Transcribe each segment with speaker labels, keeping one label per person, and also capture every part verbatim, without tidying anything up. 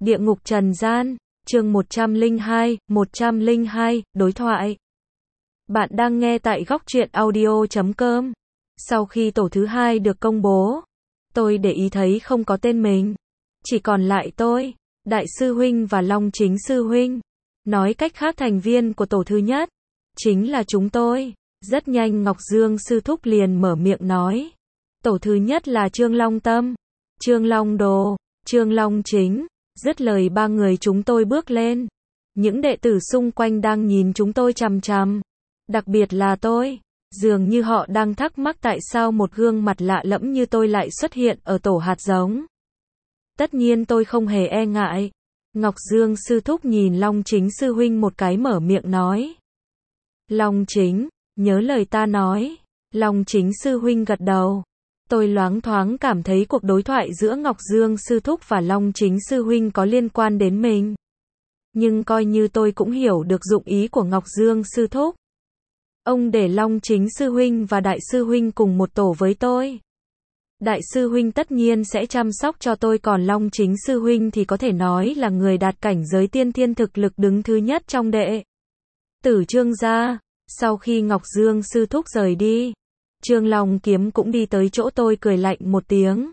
Speaker 1: Địa ngục trần gian, chương một trăm lẻ hai, một trăm lẻ hai, đối thoại. Bạn đang nghe tại góc truyện audio chấm com. Sau khi tổ thứ hai được công bố, tôi để ý thấy không có tên mình. Chỉ còn lại tôi, Đại sư huynh và Long Chính sư huynh. Nói cách khác thành viên của tổ thứ nhất, chính là chúng tôi. Rất nhanh Ngọc Dương sư thúc liền mở miệng nói. Tổ thứ nhất là Trương Long Tâm, Trương Long Đồ, Trương Long Chính. Dứt lời ba người chúng tôi bước lên. Những đệ tử xung quanh đang nhìn chúng tôi chằm chằm. Đặc biệt là tôi. Dường như họ đang thắc mắc tại sao một gương mặt lạ lẫm như tôi lại xuất hiện ở tổ hạt giống. Tất nhiên tôi không hề e ngại. Ngọc Dương sư thúc nhìn Long Chính sư huynh một cái mở miệng nói. Long Chính, nhớ lời ta nói. Long Chính sư huynh gật đầu. Tôi loáng thoáng cảm thấy cuộc đối thoại giữa Ngọc Dương sư thúc và Long Chính sư huynh có liên quan đến mình. Nhưng coi như tôi cũng hiểu được dụng ý của Ngọc Dương sư thúc. Ông để Long Chính sư huynh và Đại sư huynh cùng một tổ với tôi. Đại sư huynh tất nhiên sẽ chăm sóc cho tôi, còn Long Chính sư huynh thì có thể nói là người đạt cảnh giới tiên thiên thực lực đứng thứ nhất trong đệ tử Trương gia. Sau khi Ngọc Dương sư thúc rời đi, Trương Long Kiếm cũng đi tới chỗ tôi, cười lạnh một tiếng.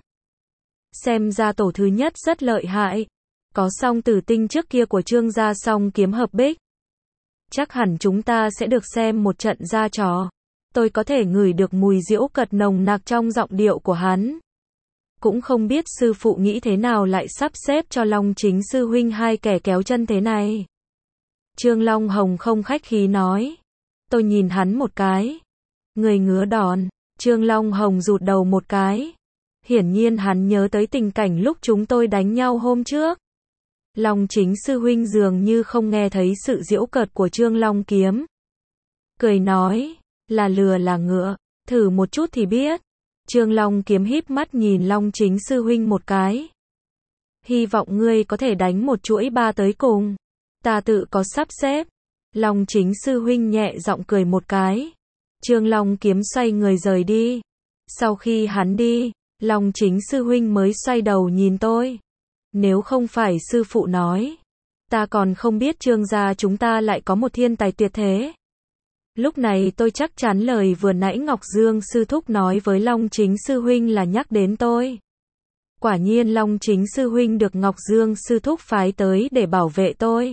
Speaker 1: Xem ra tổ thứ nhất rất lợi hại. Có song tử tinh trước kia của Trương gia song kiếm hợp bích. Chắc hẳn chúng ta sẽ được xem một trận ra trò. Tôi có thể ngửi được mùi diễu cợt nồng nặc trong giọng điệu của hắn. Cũng không biết sư phụ nghĩ thế nào lại sắp xếp cho Long Chính sư huynh hai kẻ kéo chân thế này. Trương Long Hồng không khách khí nói. Tôi nhìn hắn một cái. Người ngứa đòn. Trương Long Hồng rụt đầu một cái. Hiển nhiên hắn nhớ tới tình cảnh lúc chúng tôi đánh nhau hôm trước. Long Chính sư huynh dường như không nghe thấy sự giễu cợt của Trương Long Kiếm. Cười nói, là lừa là ngựa, thử một chút thì biết. Trương Long Kiếm híp mắt nhìn Long Chính sư huynh một cái. Hy vọng ngươi có thể đánh một chuỗi ba tới cùng. Ta tự có sắp xếp. Long Chính sư huynh nhẹ giọng cười một cái. Trương Long Kiếm xoay người rời đi. Sau khi hắn đi, Long Chính sư huynh mới xoay đầu nhìn tôi. Nếu không phải sư phụ nói, ta còn không biết Trương gia chúng ta lại có một thiên tài tuyệt thế. Lúc này tôi chắc chắn lời vừa nãy Ngọc Dương sư thúc nói với Long Chính sư huynh là nhắc đến tôi. Quả nhiên Long Chính sư huynh được Ngọc Dương sư thúc phái tới để bảo vệ tôi.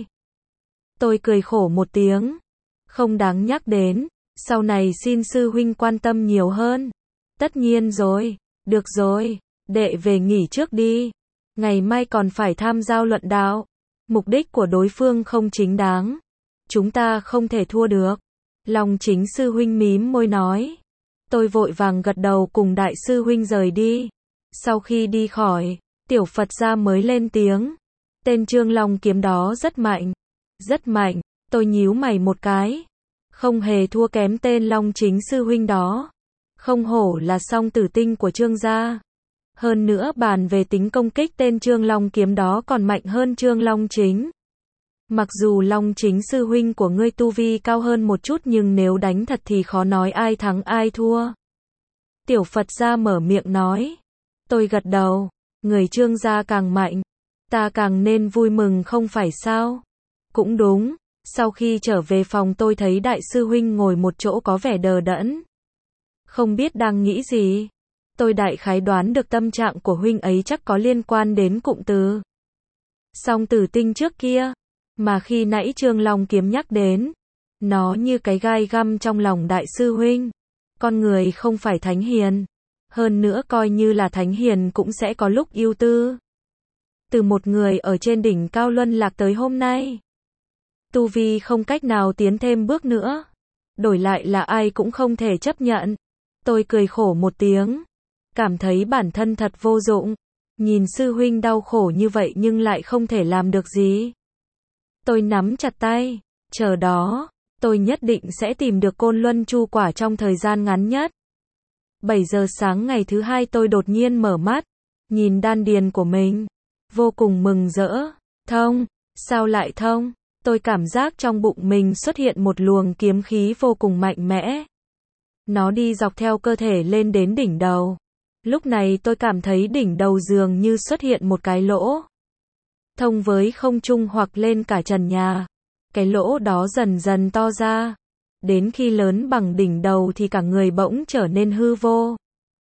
Speaker 1: Tôi cười khổ một tiếng. Không đáng nhắc đến, sau này xin sư huynh quan tâm nhiều hơn. Tất nhiên rồi, được rồi, đệ về nghỉ trước đi. Ngày mai còn phải tham giao luận đạo. Mục đích của đối phương không chính đáng. Chúng ta không thể thua được. Long Chính sư huynh mím môi nói. Tôi vội vàng gật đầu cùng Đại sư huynh rời đi. Sau khi đi khỏi, Tiểu Phật gia mới lên tiếng. Tên Trương Long Kiếm đó rất mạnh. Rất mạnh. Tôi nhíu mày một cái. Không hề thua kém tên Long Chính sư huynh đó. Không hổ là song tử tinh của Trương gia. Hơn nữa bàn về tính công kích, tên Trương Long Kiếm đó còn mạnh hơn Trương Long Chính. Mặc dù Long Chính sư huynh của ngươi tu vi cao hơn một chút, nhưng nếu đánh thật thì khó nói ai thắng ai thua. Tiểu Phật gia mở miệng nói. Tôi gật đầu. Người Trương gia càng mạnh, ta càng nên vui mừng không phải sao? Cũng đúng. Sau khi trở về phòng tôi thấy Đại sư huynh ngồi một chỗ có vẻ đờ đẫn. Không biết đang nghĩ gì. Tôi đại khái đoán được tâm trạng của huynh ấy chắc có liên quan đến cụm từ song tử tinh trước kia, mà khi nãy Trương Long Kiếm nhắc đến, nó như cái gai găm trong lòng Đại sư huynh. Con người không phải thánh hiền, hơn nữa coi như là thánh hiền cũng sẽ có lúc ưu tư. Từ một người ở trên đỉnh cao luân lạc tới hôm nay, tu vi không cách nào tiến thêm bước nữa, đổi lại là ai cũng không thể chấp nhận. Tôi cười khổ một tiếng. Cảm thấy bản thân thật vô dụng. Nhìn sư huynh đau khổ như vậy nhưng lại không thể làm được gì. Tôi nắm chặt tay. Chờ đó, tôi nhất định sẽ tìm được Côn Luân Chu Quả trong thời gian ngắn nhất. bảy giờ sáng ngày thứ hai tôi đột nhiên mở mắt. Nhìn đan điền của mình. Vô cùng mừng rỡ. Thông. Sao lại thông? Tôi cảm giác trong bụng mình xuất hiện một luồng kiếm khí vô cùng mạnh mẽ. Nó đi dọc theo cơ thể lên đến đỉnh đầu. Lúc này tôi cảm thấy đỉnh đầu dường như xuất hiện một cái lỗ. thông với không trung hoặc lên cả trần nhà. Cái lỗ đó dần dần to ra, đến khi lớn bằng đỉnh đầu thì cả người bỗng trở nên hư vô.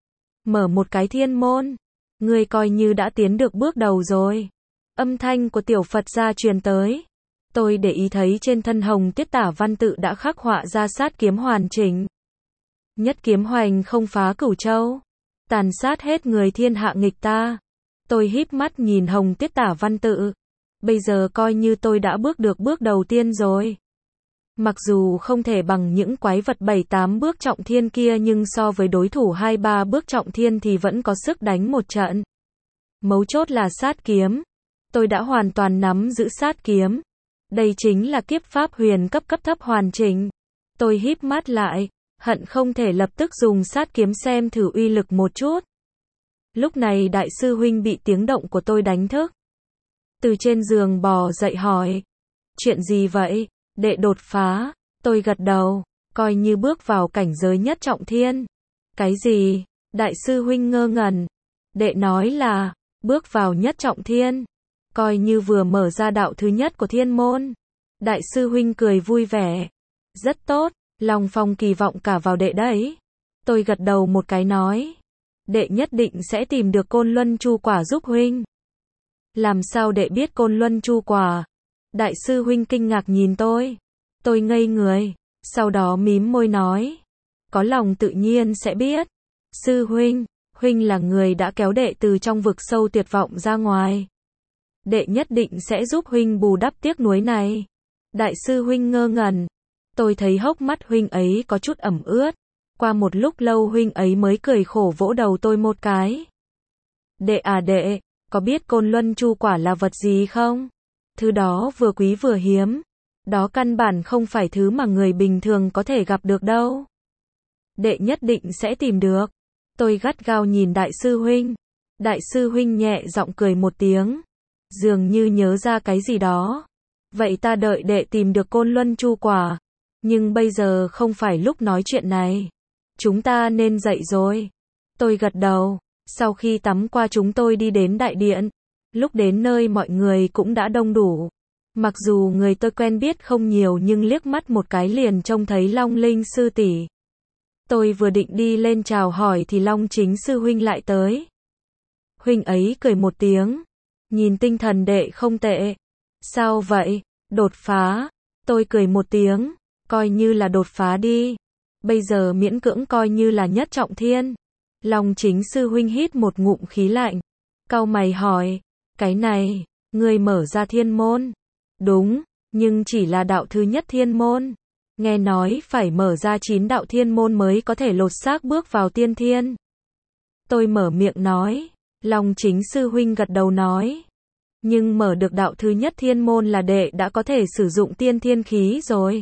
Speaker 1: Mở một cái thiên môn, ngươi coi như đã tiến được bước đầu rồi. Âm thanh của tiểu Phật gia truyền tới. Tôi để ý thấy trên thân hồng tiết tả văn tự đã khắc họa ra sát kiếm hoàn chỉnh. Nhất kiếm hoành không phá cửu châu, tàn sát hết người thiên hạ nghịch ta. Tôi híp mắt nhìn hồng tiết tả văn tự. Bây giờ coi như tôi đã bước được bước đầu tiên rồi. Mặc dù không thể bằng những quái vật bảy tám bước trọng thiên kia, nhưng so với đối thủ hai ba bước trọng thiên thì vẫn có sức đánh một trận. Mấu chốt là sát kiếm. Tôi đã hoàn toàn nắm giữ sát kiếm. Đây chính là kiếp pháp huyền cấp cấp thấp hoàn chỉnh. Tôi híp mắt lại, hận không thể lập tức dùng sát kiếm xem thử uy lực một chút. Lúc này đại sư huynh bị tiếng động của tôi đánh thức. Từ trên giường bò dậy hỏi. Chuyện gì vậy? Đệ đột phá. Tôi gật đầu, coi như bước vào cảnh giới nhất trọng thiên. Cái gì? Đại sư huynh ngơ ngẩn. Đệ nói là, bước vào nhất trọng thiên. Coi như vừa mở ra đạo thứ nhất của thiên môn. Đại sư huynh cười vui vẻ. Rất tốt, Long Phong kỳ vọng cả vào đệ đấy. Tôi gật đầu một cái nói. Đệ nhất định sẽ tìm được Côn Luân Chu Quả giúp huynh. Làm sao đệ biết Côn Luân Chu Quả? Đại sư huynh kinh ngạc nhìn tôi. Tôi ngây người, sau đó mím môi nói. Có lòng tự nhiên sẽ biết. Sư huynh, huynh là người đã kéo đệ từ trong vực sâu tuyệt vọng ra ngoài. Đệ nhất định sẽ giúp huynh bù đắp tiếc nuối này. Đại sư huynh ngơ ngẩn. Tôi thấy hốc mắt huynh ấy có chút ẩm ướt. Qua một lúc lâu huynh ấy mới cười khổ vỗ đầu tôi một cái. Đệ à đệ, có biết Côn Luân Chu Quả là vật gì không? Thứ đó vừa quý vừa hiếm. Đó căn bản không phải thứ mà người bình thường có thể gặp được đâu. Đệ nhất định sẽ tìm được. Tôi gắt gao nhìn đại sư huynh. Đại sư huynh nhẹ giọng cười một tiếng. Dường như nhớ ra cái gì đó. Vậy ta đợi đệ tìm được Côn Luân Chu Quả. Nhưng bây giờ không phải lúc nói chuyện này. Chúng ta nên dậy rồi. Tôi gật đầu. Sau khi tắm qua chúng tôi đi đến đại điện. Lúc đến nơi mọi người cũng đã đông đủ. Mặc dù người tôi quen biết không nhiều nhưng liếc mắt một cái liền trông thấy Long Linh sư tỷ. Tôi vừa định đi lên chào hỏi thì Long Chính sư huynh lại tới. Huynh ấy cười một tiếng. Nhìn tinh thần đệ không tệ. Sao vậy? Đột phá. Tôi cười một tiếng. Coi như là đột phá đi. Bây giờ miễn cưỡng coi như là nhất trọng thiên. Long Chính sư huynh hít một ngụm khí lạnh. Cau mày hỏi. Cái này, ngươi mở ra thiên môn. Đúng, nhưng chỉ là đạo thứ nhất thiên môn. Nghe nói phải mở ra chín đạo thiên môn mới có thể lột xác bước vào tiên thiên. Tôi mở miệng nói. Long Chính sư huynh gật đầu nói. Nhưng mở được đạo thứ nhất thiên môn là đệ đã có thể sử dụng tiên thiên khí rồi.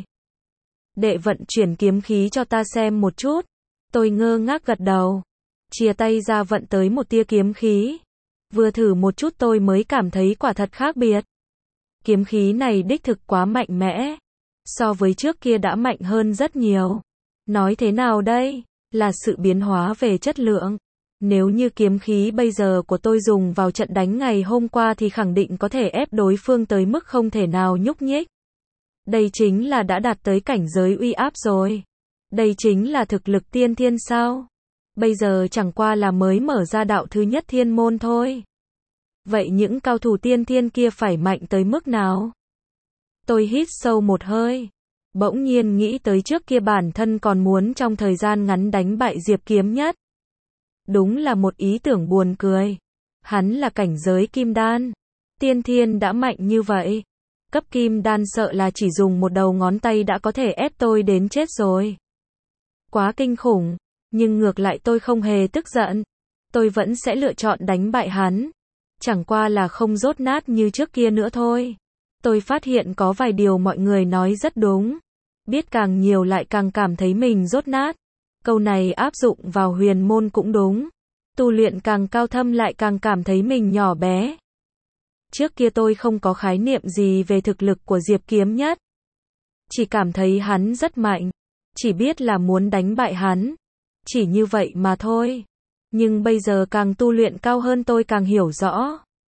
Speaker 1: Đệ vận chuyển kiếm khí cho ta xem một chút. Tôi ngơ ngác gật đầu. Chia tay ra vận tới một tia kiếm khí. Vừa thử một chút tôi mới cảm thấy quả thật khác biệt. Kiếm khí này đích thực quá mạnh mẽ. So với trước kia đã mạnh hơn rất nhiều. Nói thế nào đây? Là sự biến hóa về chất lượng. Nếu như kiếm khí bây giờ của tôi dùng vào trận đánh ngày hôm qua thì khẳng định có thể ép đối phương tới mức không thể nào nhúc nhích. Đây chính là đã đạt tới cảnh giới uy áp rồi. Đây chính là thực lực tiên thiên sao? Bây giờ chẳng qua là mới mở ra đạo thứ nhất thiên môn thôi. Vậy những cao thủ tiên thiên kia phải mạnh tới mức nào? Tôi hít sâu một hơi. Bỗng nhiên nghĩ tới trước kia bản thân còn muốn trong thời gian ngắn đánh bại Diệp Kiếm Nhất. Đúng là một ý tưởng buồn cười. Hắn là cảnh giới kim đan. Tiên thiên đã mạnh như vậy. Cấp kim đan sợ là chỉ dùng một đầu ngón tay đã có thể ép tôi đến chết rồi. Quá kinh khủng. Nhưng ngược lại tôi không hề tức giận. Tôi vẫn sẽ lựa chọn đánh bại hắn. Chẳng qua là không dốt nát như trước kia nữa thôi. Tôi phát hiện có vài điều mọi người nói rất đúng. Biết càng nhiều lại càng cảm thấy mình dốt nát. Câu này áp dụng vào huyền môn cũng đúng. Tu luyện càng cao thâm lại càng cảm thấy mình nhỏ bé. Trước kia tôi không có khái niệm gì về thực lực của Diệp Kiếm Nhất. Chỉ cảm thấy hắn rất mạnh. Chỉ biết là muốn đánh bại hắn. Chỉ như vậy mà thôi. Nhưng bây giờ càng tu luyện cao hơn tôi càng hiểu rõ.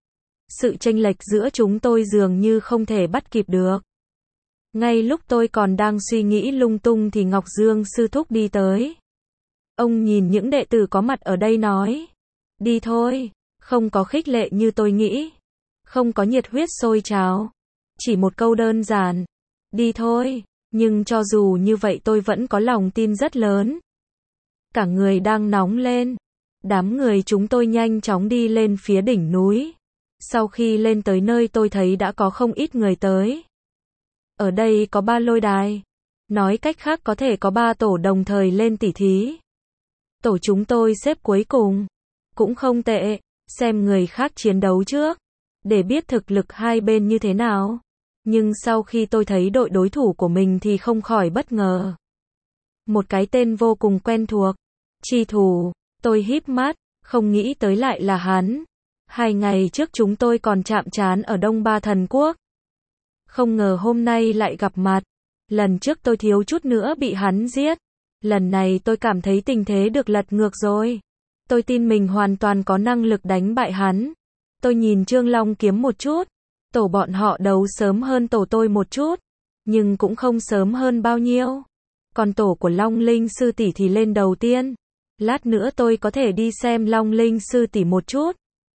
Speaker 1: Sự chênh lệch giữa chúng tôi dường như không thể bắt kịp được. Ngay lúc tôi còn đang suy nghĩ lung tung thì Ngọc Dương sư thúc đi tới. Ông nhìn những đệ tử có mặt ở đây nói. Đi thôi, không có khích lệ như tôi nghĩ. Không có nhiệt huyết sôi trào. Chỉ một câu đơn giản. Đi thôi, nhưng cho dù như vậy tôi vẫn có lòng tin rất lớn. Cả người đang nóng lên. Đám người chúng tôi nhanh chóng đi lên phía đỉnh núi. Sau khi lên tới nơi tôi thấy đã có không ít người tới. Ở đây có ba lôi đài. Nói cách khác có thể có ba tổ đồng thời lên tỉ thí. Tổ chúng tôi xếp cuối cùng. Cũng không tệ, xem người khác chiến đấu trước. Để biết thực lực hai bên như thế nào. Nhưng sau khi tôi thấy đội đối thủ của mình thì không khỏi bất ngờ. Một cái tên vô cùng quen thuộc. Chi Thủ, tôi híp mắt, không nghĩ tới lại là hắn. Hai ngày trước chúng tôi còn chạm trán ở Đông Ba Thần Quốc. Không ngờ hôm nay lại gặp mặt. Lần trước tôi thiếu chút nữa bị hắn giết. Lần này tôi cảm thấy tình thế được lật ngược rồi. Tôi tin mình hoàn toàn có năng lực đánh bại hắn. Tôi nhìn Trương Long Kiếm một chút. Tổ bọn họ đấu sớm hơn tổ tôi một chút. Nhưng cũng không sớm hơn bao nhiêu. Còn tổ của Long Linh sư tỷ thì lên đầu tiên. Lát nữa tôi có thể đi xem Long Linh sư tỷ một chút.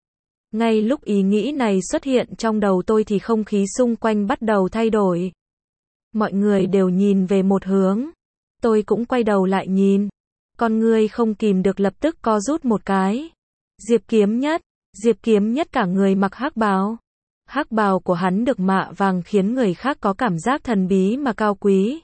Speaker 1: Ngay lúc ý nghĩ này xuất hiện trong đầu tôi thì không khí xung quanh bắt đầu thay đổi. Mọi người đều nhìn về một hướng. Tôi cũng quay đầu lại nhìn. Con người không kìm được lập tức co rút một cái. Diệp Kiếm Nhất, Diệp Kiếm Nhất cả người mặc hắc bào. Hắc bào của hắn được mạ vàng khiến người khác có cảm giác thần bí mà cao quý.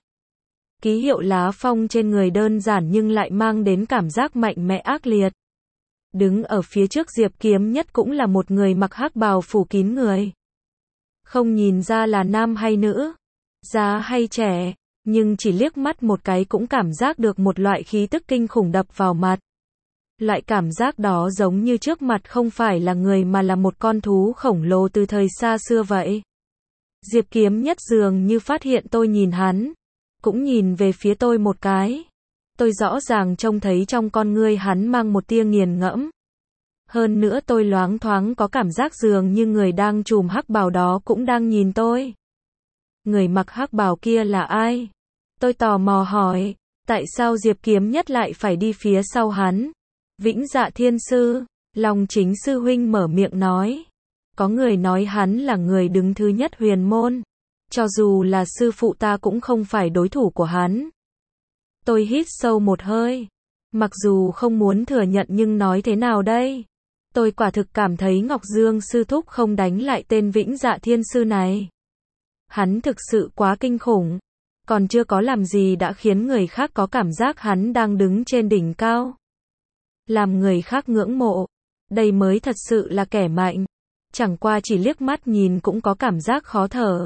Speaker 1: Ký hiệu lá phong trên người đơn giản nhưng lại mang đến cảm giác mạnh mẽ ác liệt. Đứng ở phía trước Diệp Kiếm Nhất cũng là một người mặc hắc bào phủ kín người. Không nhìn ra là nam hay nữ, già hay trẻ, nhưng chỉ liếc mắt một cái cũng cảm giác được một loại khí tức kinh khủng đập vào mặt. Loại cảm giác đó giống như trước mặt không phải là người mà là một con thú khổng lồ từ thời xa xưa vậy. Diệp Kiếm Nhất dường như phát hiện tôi nhìn hắn, cũng nhìn về phía tôi một cái. Tôi rõ ràng trông thấy trong con ngươi hắn mang một tia nghiền ngẫm. Hơn nữa tôi loáng thoáng có cảm giác dường như người đang trùm hắc bào đó cũng đang nhìn tôi. Người mặc hắc bào kia là ai? Tôi tò mò hỏi, tại sao Diệp Kiếm Nhất lại phải đi phía sau hắn? Vĩnh Dạ Thiên Sư, Long Chính sư huynh mở miệng nói. Có người nói hắn là người đứng thứ nhất huyền môn. Cho dù là sư phụ ta cũng không phải đối thủ của hắn. Tôi hít sâu một hơi. Mặc dù không muốn thừa nhận nhưng nói thế nào đây? Tôi quả thực cảm thấy Ngọc Dương sư thúc không đánh lại tên Vĩnh Dạ Thiên Sư này. Hắn thực sự quá kinh khủng. Còn chưa có làm gì đã khiến người khác có cảm giác hắn đang đứng trên đỉnh cao. Làm người khác ngưỡng mộ. Đây mới thật sự là kẻ mạnh. Chẳng qua chỉ liếc mắt nhìn cũng có cảm giác khó thở.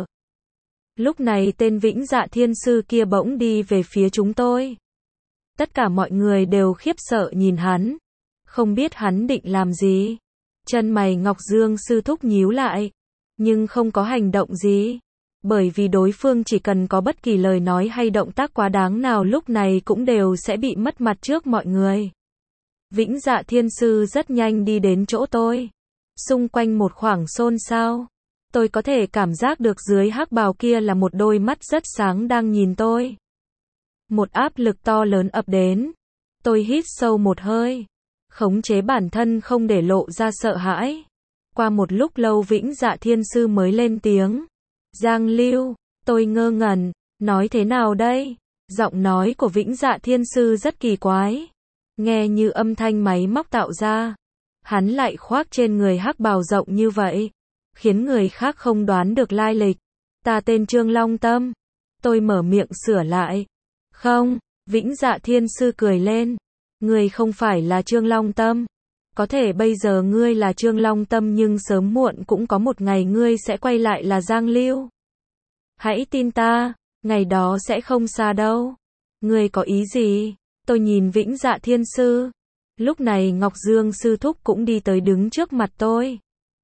Speaker 1: Lúc này tên Vĩnh Dạ Thiên Sư kia bỗng đi về phía chúng tôi. Tất cả mọi người đều khiếp sợ nhìn hắn. Không biết hắn định làm gì. Chân mày Ngọc Dương sư thúc nhíu lại. Nhưng không có hành động gì. Bởi vì đối phương chỉ cần có bất kỳ lời nói hay động tác quá đáng nào lúc này cũng đều sẽ bị mất mặt trước mọi người. Vĩnh Dạ Thiên Sư rất nhanh đi đến chỗ tôi. Xung quanh một khoảng xôn xao. Tôi có thể cảm giác được dưới hắc bào kia là một đôi mắt rất sáng đang nhìn tôi. Một áp lực to lớn ập đến. Tôi hít sâu một hơi. Khống chế bản thân không để lộ ra sợ hãi. Qua một lúc lâu Vĩnh Dạ Thiên Sư mới lên tiếng. Giang Lưu, tôi ngơ ngẩn, nói thế nào đây? Giọng nói của Vĩnh Dạ Thiên Sư rất kỳ quái. Nghe như âm thanh máy móc tạo ra. Hắn lại khoác trên người hắc bào rộng như vậy. Khiến người khác không đoán được lai lịch. Ta tên Trương Long Tâm. Tôi mở miệng sửa lại. Không, Vĩnh Dạ Thiên Sư cười lên. Ngươi không phải là Trương Long Tâm. Có thể bây giờ ngươi là Trương Long Tâm nhưng sớm muộn cũng có một ngày ngươi sẽ quay lại là Giang Lưu. Hãy tin ta, ngày đó sẽ không xa đâu. Ngươi có ý gì? Tôi nhìn Vĩnh Dạ Thiên Sư. Lúc này Ngọc Dương sư thúc cũng đi tới đứng trước mặt tôi.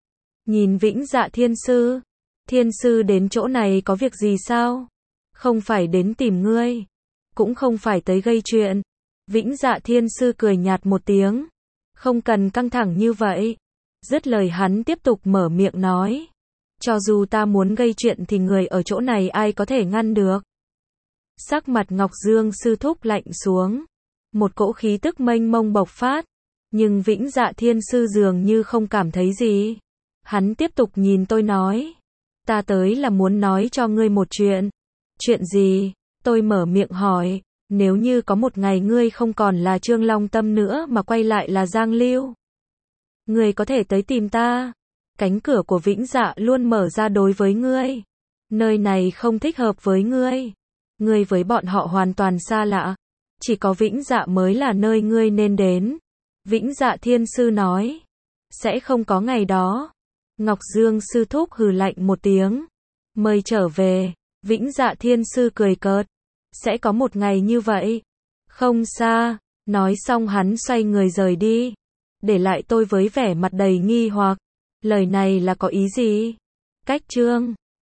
Speaker 1: Nhìn Vĩnh Dạ Thiên Sư. Thiên Sư đến chỗ này có việc gì sao? Không phải đến tìm ngươi. Cũng không phải tới gây chuyện. Vĩnh Dạ Thiên Sư cười nhạt một tiếng. Không cần căng thẳng như vậy. Dứt lời hắn tiếp tục mở miệng nói. Cho dù ta muốn gây chuyện thì người ở chỗ này ai có thể ngăn được. Sắc mặt Ngọc Dương sư thúc lạnh xuống. Một cỗ khí tức mênh mông bộc phát. Nhưng Vĩnh Dạ Thiên sư dường như không cảm thấy gì. Hắn tiếp tục nhìn tôi nói. Ta tới là muốn nói cho ngươi một chuyện. Chuyện gì? Tôi mở miệng hỏi. Nếu như có một ngày ngươi không còn là Trương Long Tâm nữa mà quay lại là Giang Lưu, ngươi có thể tới tìm ta. Cánh cửa của Vĩnh Dạ luôn mở ra đối với ngươi. Nơi này không thích hợp với ngươi. Ngươi với bọn họ hoàn toàn xa lạ. Chỉ có Vĩnh Dạ mới là nơi ngươi nên đến. Vĩnh Dạ Thiên sư nói. Sẽ không có ngày đó. Ngọc Dương sư thúc hừ lạnh một tiếng. Mời trở về. Vĩnh Dạ Thiên sư cười cợt. Sẽ có một ngày như vậy. Không xa. Nói xong hắn xoay người rời đi. Để lại tôi với vẻ mặt đầy nghi hoặc. Lời này là có ý gì? Cách chương